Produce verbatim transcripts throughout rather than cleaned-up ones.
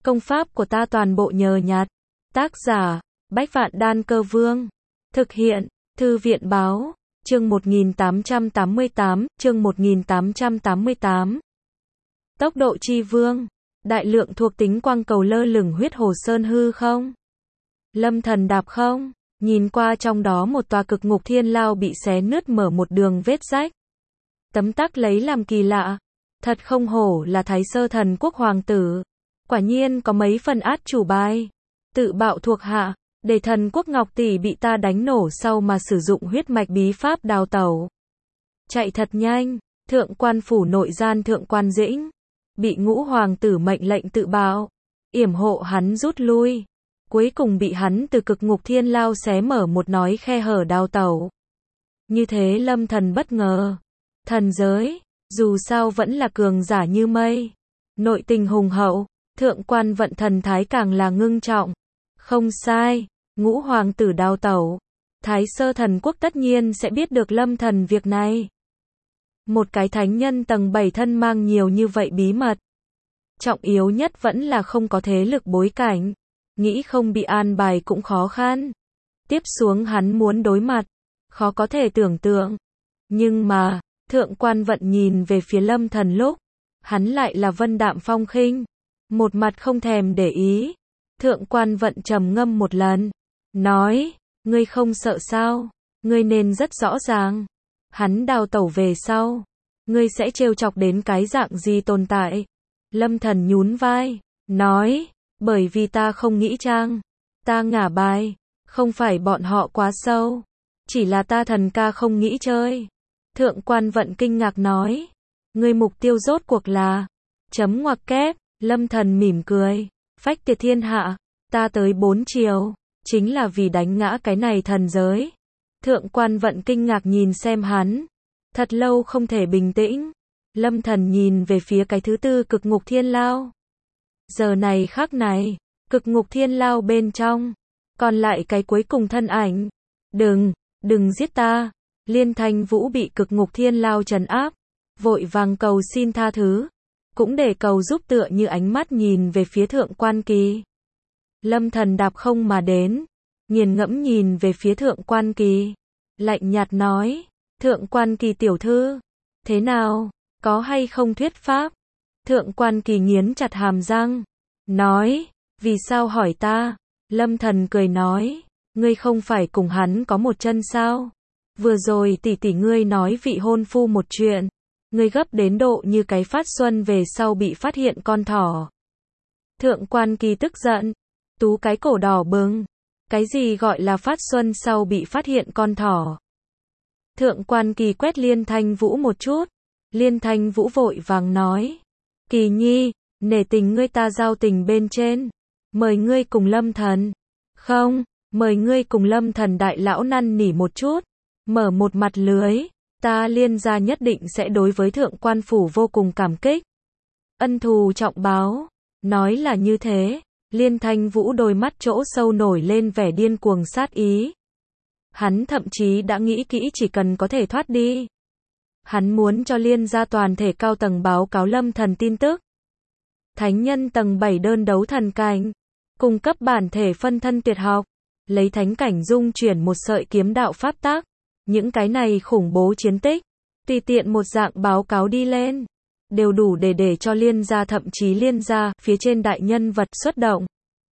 Công pháp của ta toàn bộ nhờ nhặt. Tác giả, Bách Vạn Đan Cơ Vương. Thực hiện, Thư viện Báo. Chương một nghìn tám trăm tám mươi tám, chương một nghìn tám trăm tám mươi tám. Tốc độ chi vương. Đại lượng thuộc tính quang cầu lơ lửng huyết hồ sơn hư không? Lâm Thần đạp không? Nhìn qua trong đó một tòa cực ngục thiên lao bị xé nứt mở một đường vết rách. Tấm tắc lấy làm kỳ lạ. Thật không hổ là Thái Sơ Thần Quốc hoàng tử. Quả nhiên có mấy phần át chủ bài. Tự bạo thuộc hạ, để Thần Quốc Ngọc Tỷ bị ta đánh nổ sau mà sử dụng huyết mạch bí pháp đào tẩu. Chạy thật nhanh, thượng quan phủ nội gian thượng quan Dĩnh. Bị ngũ hoàng tử mệnh lệnh tự bạo. Yểm hộ hắn rút lui. Cuối cùng bị hắn từ cực ngục thiên lao xé mở một nói khe hở đào tẩu. Như thế Lâm Thần bất ngờ. Thần giới, dù sao vẫn là cường giả như mây. Nội tình hùng hậu, thượng quan vận thần thái càng là ngưng trọng. Không sai, ngũ hoàng tử đào tẩu. Thái Sơ Thần Quốc tất nhiên sẽ biết được Lâm Thần việc này. Một cái thánh nhân tầng bảy thân mang nhiều như vậy bí mật. Trọng yếu nhất vẫn là không có thế lực bối cảnh. Nghĩ không bị an bài cũng khó khăn. Tiếp xuống hắn muốn đối mặt. Khó có thể tưởng tượng. Nhưng mà, thượng quan vận nhìn về phía Lâm Thần lúc. Hắn lại là vân đạm phong khinh. Một mặt không thèm để ý. Thượng quan vận trầm ngâm một lần. Nói, ngươi không sợ sao? Ngươi nên rất rõ ràng. Hắn đào tẩu về sau. Ngươi sẽ trêu chọc đến cái dạng gì tồn tại? Lâm Thần nhún vai. Nói, bởi vì ta không nghĩ trang. Ta ngả bài. Không phải bọn họ quá sâu. Chỉ là ta thần ca không nghĩ chơi. Thượng quan vận kinh ngạc nói. Ngươi mục tiêu rốt cuộc là. Chấm ngoặc kép. Lâm Thần mỉm cười. Phách tiệt thiên hạ. Ta tới bốn chiều. Chính là vì đánh ngã cái này thần giới. Thượng quan vận kinh ngạc nhìn xem hắn. Thật lâu không thể bình tĩnh. Lâm Thần nhìn về phía cái thứ tư cực ngục thiên lao. Giờ này khắc này. Cực ngục thiên lao bên trong. Còn lại cái cuối cùng thân ảnh. Đừng, đừng giết ta. Liên Thanh Vũ bị cực ngục thiên lao trấn áp. Vội vàng cầu xin tha thứ. Cũng để cầu giúp tựa như ánh mắt nhìn về phía thượng quan kỳ. Lâm Thần đạp không mà đến. Nghiền ngẫm nhìn về phía thượng quan kỳ. Lạnh nhạt nói. Thượng quan kỳ tiểu thư. Thế nào? Có hay không thuyết pháp? Thượng quan kỳ nghiến chặt hàm răng. Nói. Vì sao hỏi ta? Lâm Thần cười nói. Ngươi không phải cùng hắn có một chân sao? Vừa rồi tỷ tỷ ngươi nói vị hôn phu một chuyện. Ngươi gấp đến độ như cái phát xuân về sau bị phát hiện con thỏ. Thượng quan kỳ tức giận. Tú cái cổ đỏ bừng. Cái gì gọi là phát xuân sau bị phát hiện con thỏ? Thượng quan kỳ quét Liên Thanh Vũ một chút. Liên Thanh Vũ vội vàng nói. Kỳ nhi, nể tình ngươi ta giao tình bên trên. Mời ngươi cùng Lâm Thần. Không, mời ngươi cùng Lâm Thần đại lão năn nỉ một chút. Mở một mặt lưới. Ta Liên gia nhất định sẽ đối với thượng quan phủ vô cùng cảm kích. Ân thù trọng báo. Nói là như thế. Liên Thanh Vũ đôi mắt chỗ sâu nổi lên vẻ điên cuồng sát ý. Hắn thậm chí đã nghĩ kỹ chỉ cần có thể thoát đi. Hắn muốn cho Liên gia toàn thể cao tầng báo cáo Lâm Thần tin tức. Thánh nhân tầng bảy đơn đấu thần cảnh. Cung cấp bản thể phân thân tuyệt học. Lấy thánh cảnh dung chuyển một sợi kiếm đạo pháp tác. Những cái này khủng bố chiến tích. Tùy tiện một dạng báo cáo đi lên. Đều đủ để để cho Liên gia thậm chí Liên gia phía trên đại nhân vật xuất động.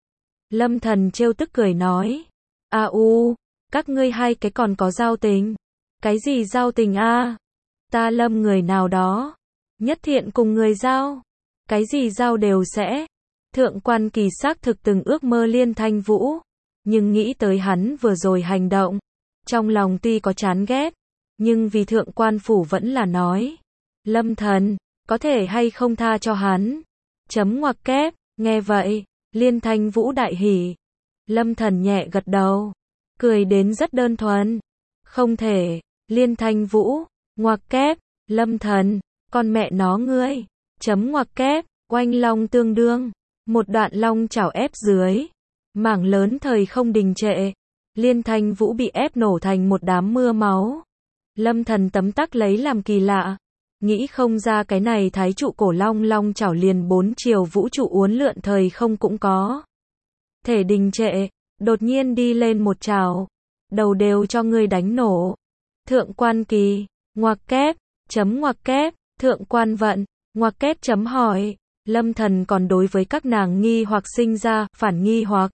Lâm Thần trêu tức cười nói. A u, các ngươi hai cái còn có giao tình. Cái gì giao tình a? Ta Lâm người nào đó. Nhất thiện cùng người giao. Cái gì giao đều sẽ. Thượng quan kỳ xác thực từng ước mơ Liên Thanh Vũ. Nhưng nghĩ tới hắn vừa rồi hành động. Trong lòng tuy có chán ghét. Nhưng vì thượng quan phủ vẫn là nói. Lâm Thần, có thể hay không tha cho hắn. Chấm ngoặc kép, nghe vậy. Liên Thanh Vũ đại hỉ. Lâm Thần nhẹ gật đầu. Cười đến rất đơn thuần. Không thể. Liên Thanh Vũ. Ngoặc kép. Lâm Thần. Con mẹ nó ngươi. Chấm ngoặc kép. Oanh long tương đương. Một đoạn long chảo ép dưới. Mảng lớn thời không đình trệ. Liên Thanh Vũ bị ép nổ thành một đám mưa máu. Lâm Thần tấm tắc lấy làm kỳ lạ. Nghĩ không ra cái này thái trụ cổ long long chảo liền bốn chiều vũ trụ uốn lượn thời không cũng có. Thể đình trệ, đột nhiên đi lên một chảo. Đầu đều cho ngươi đánh nổ. Thượng quan kỳ, ngoặc kép, chấm ngoặc kép, thượng quan vận, ngoặc kép chấm hỏi. Lâm Thần còn đối với các nàng nghi hoặc sinh ra, phản nghi hoặc.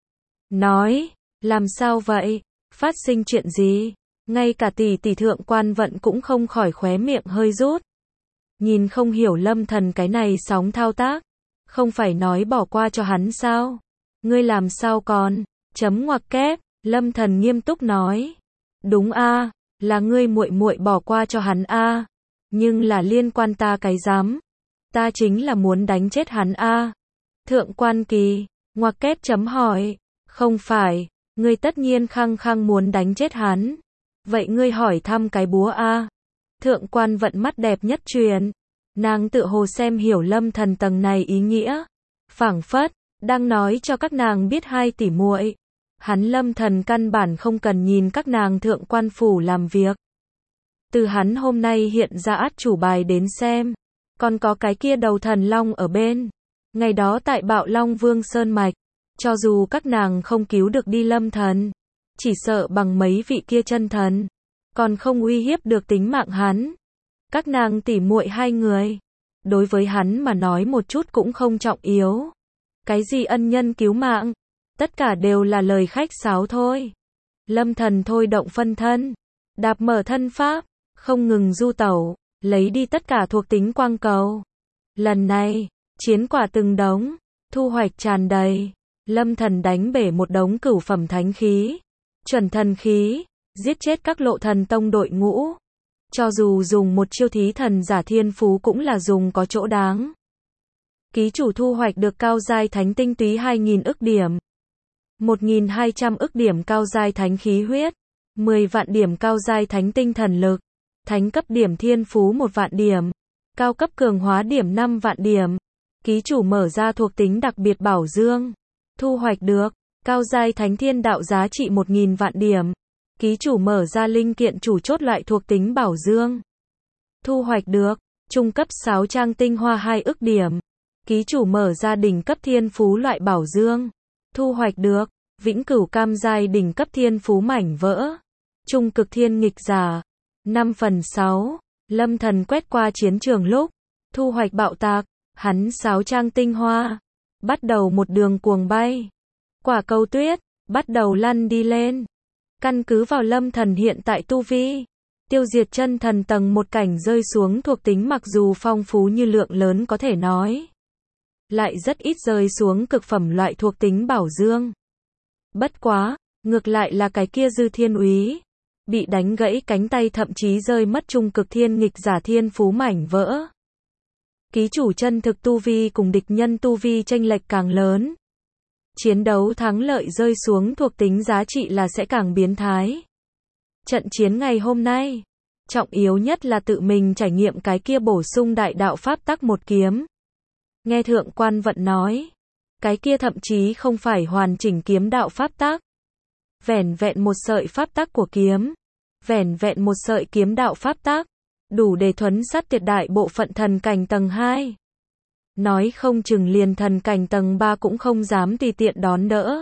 Nói, làm sao vậy? Phát sinh chuyện gì? Ngay cả tỷ tỷ thượng quan vận cũng không khỏi khóe miệng hơi rút. Nhìn không hiểu Lâm Thần cái này sóng thao tác. Không phải nói bỏ qua cho hắn sao? Ngươi làm sao còn? Chấm ngoặc kép, Lâm Thần nghiêm túc nói. Đúng a, là ngươi muội muội bỏ qua cho hắn a, nhưng là liên quan ta cái dám. Ta chính là muốn đánh chết hắn a. Thượng quan kỳ, ngoặc kép chấm hỏi. Không phải, ngươi tất nhiên khăng khăng muốn đánh chết hắn. Vậy ngươi hỏi thăm cái búa a. Thượng quan vận mắt đẹp nhất truyền. Nàng tự hồ xem hiểu Lâm Thần tầng này ý nghĩa. Phảng phất, đang nói cho các nàng biết hai tỷ muội. Hắn Lâm Thần căn bản không cần nhìn các nàng thượng quan phủ làm việc. Từ hắn hôm nay hiện ra át chủ bài đến xem. Còn có cái kia đầu thần long ở bên. Ngày đó tại Bạo Long Vương Sơn Mạch. Cho dù các nàng không cứu được đi Lâm Thần. Chỉ sợ bằng mấy vị kia chân thần. Còn không uy hiếp được tính mạng hắn. Các nàng tỉ muội hai người. Đối với hắn mà nói một chút cũng không trọng yếu. Cái gì ân nhân cứu mạng. Tất cả đều là lời khách sáo thôi. Lâm Thần thôi động phân thân. Đạp mở thân pháp. Không ngừng du tẩu. Lấy đi tất cả thuộc tính quang cầu. Lần này, chiến quả từng đống. Thu hoạch tràn đầy. Lâm Thần đánh bể một đống cửu phẩm thánh khí. Chuẩn thần khí. Giết chết các lộ thần tông đội ngũ. Cho dù dùng một chiêu thí thần giả thiên phú cũng là dùng có chỗ đáng. Ký chủ thu hoạch được cao giai thánh tinh túy hai nghìn ức điểm. một nghìn hai trăm ức điểm cao giai thánh khí huyết. mười vạn điểm cao giai thánh tinh thần lực. Thánh cấp điểm thiên phú một vạn điểm. Cao cấp cường hóa điểm năm vạn điểm. Ký chủ mở ra thuộc tính đặc biệt bảo dương. Thu hoạch được. Cao giai thánh thiên đạo giá trị một nghìn vạn điểm. Ký chủ mở ra linh kiện chủ chốt loại thuộc tính bảo dương. Thu hoạch được. Trung cấp sáu trang tinh hoa hai ức điểm. Ký chủ mở ra đỉnh cấp thiên phú loại bảo dương. Thu hoạch được. Vĩnh cửu cam giai đỉnh cấp thiên phú mảnh vỡ. Trung cực thiên nghịch giả. năm phần sáu. Lâm Thần quét qua chiến trường lúc. Thu hoạch bạo tạc. Hắn sáu trang tinh hoa. Bắt đầu một đường cuồng bay. Quả cầu tuyết. Bắt đầu lăn đi lên. Căn cứ vào Lâm Thần hiện tại tu vi. Tiêu diệt chân thần tầng một cảnh rơi xuống thuộc tính mặc dù phong phú như lượng lớn có thể nói. Lại rất ít rơi xuống cực phẩm loại thuộc tính bảo dương. Bất quá, ngược lại là cái kia dư thiên úy. Bị đánh gãy cánh tay thậm chí rơi mất trung cực thiên nghịch giả thiên phú mảnh vỡ. Ký chủ chân thực tu vi cùng địch nhân tu vi chênh lệch càng lớn. Chiến đấu thắng lợi rơi xuống thuộc tính giá trị là sẽ càng biến thái. Trận chiến ngày hôm nay, trọng yếu nhất là tự mình trải nghiệm cái kia bổ sung đại đạo pháp tắc một kiếm. Nghe thượng quan vận nói, cái kia thậm chí không phải hoàn chỉnh kiếm đạo pháp tắc. Vẻn vẹn một sợi pháp tắc của kiếm, vẻn vẹn một sợi kiếm đạo pháp tắc, đủ để thuấn sát tuyệt đại bộ phận thần cảnh tầng hai. Nói không chừng liền thần cảnh tầng ba cũng không dám tùy tiện đón đỡ.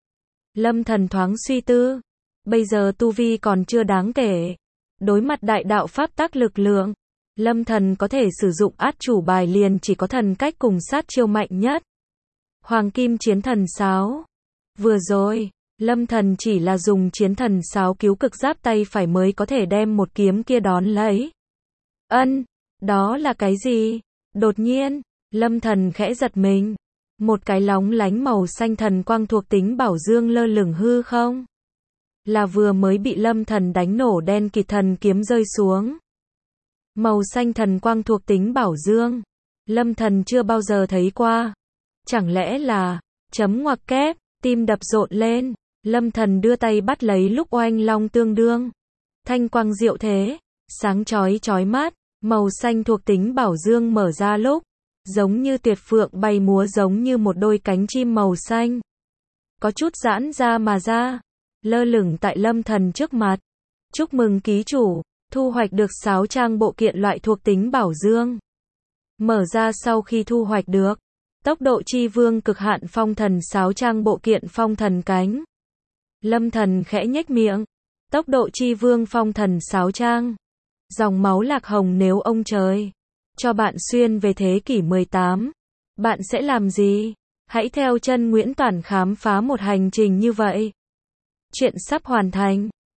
Lâm Thần thoáng suy tư, bây giờ tu vi còn chưa đáng kể. Đối mặt đại đạo pháp tắc lực lượng, Lâm Thần có thể sử dụng át chủ bài liền chỉ có thần cách cùng sát chiêu mạnh nhất. Hoàng kim chiến thần sáo. Vừa rồi, Lâm Thần chỉ là dùng chiến thần sáo cứu cực giáp tay phải mới có thể đem một kiếm kia đón lấy. Ân, đó là cái gì? Đột nhiên, Lâm Thần khẽ giật mình. Một cái lóng lánh màu xanh thần quang thuộc tính bảo dương lơ lửng hư không. Là vừa mới bị Lâm Thần đánh nổ đen kịt thần kiếm rơi xuống. Màu xanh thần quang thuộc tính bảo dương. Lâm Thần chưa bao giờ thấy qua. Chẳng lẽ là, chấm ngoặc kép, tim đập rộn lên. Lâm Thần đưa tay bắt lấy lúc oanh long tương đương. Thanh quang diệu thế, sáng chói chói mắt, màu xanh thuộc tính bảo dương mở ra lúc. Giống như tuyệt phượng bay múa giống như một đôi cánh chim màu xanh. Có chút giãn ra mà ra. Lơ lửng tại Lâm Thần trước mặt. Chúc mừng ký chủ. Thu hoạch được sáu trang bộ kiện loại thuộc tính bảo dương. Mở ra sau khi thu hoạch được. Tốc độ chi vương cực hạn phong thần sáu trang bộ kiện phong thần cánh. Lâm Thần khẽ nhếch miệng. Tốc độ chi vương phong thần sáu trang. Dòng máu lạc hồng nếu ông trời cho bạn xuyên về thế kỷ mười tám, bạn sẽ làm gì? Hãy theo chân Nguyễn Toản khám phá một hành trình như vậy. Chuyện sắp hoàn thành.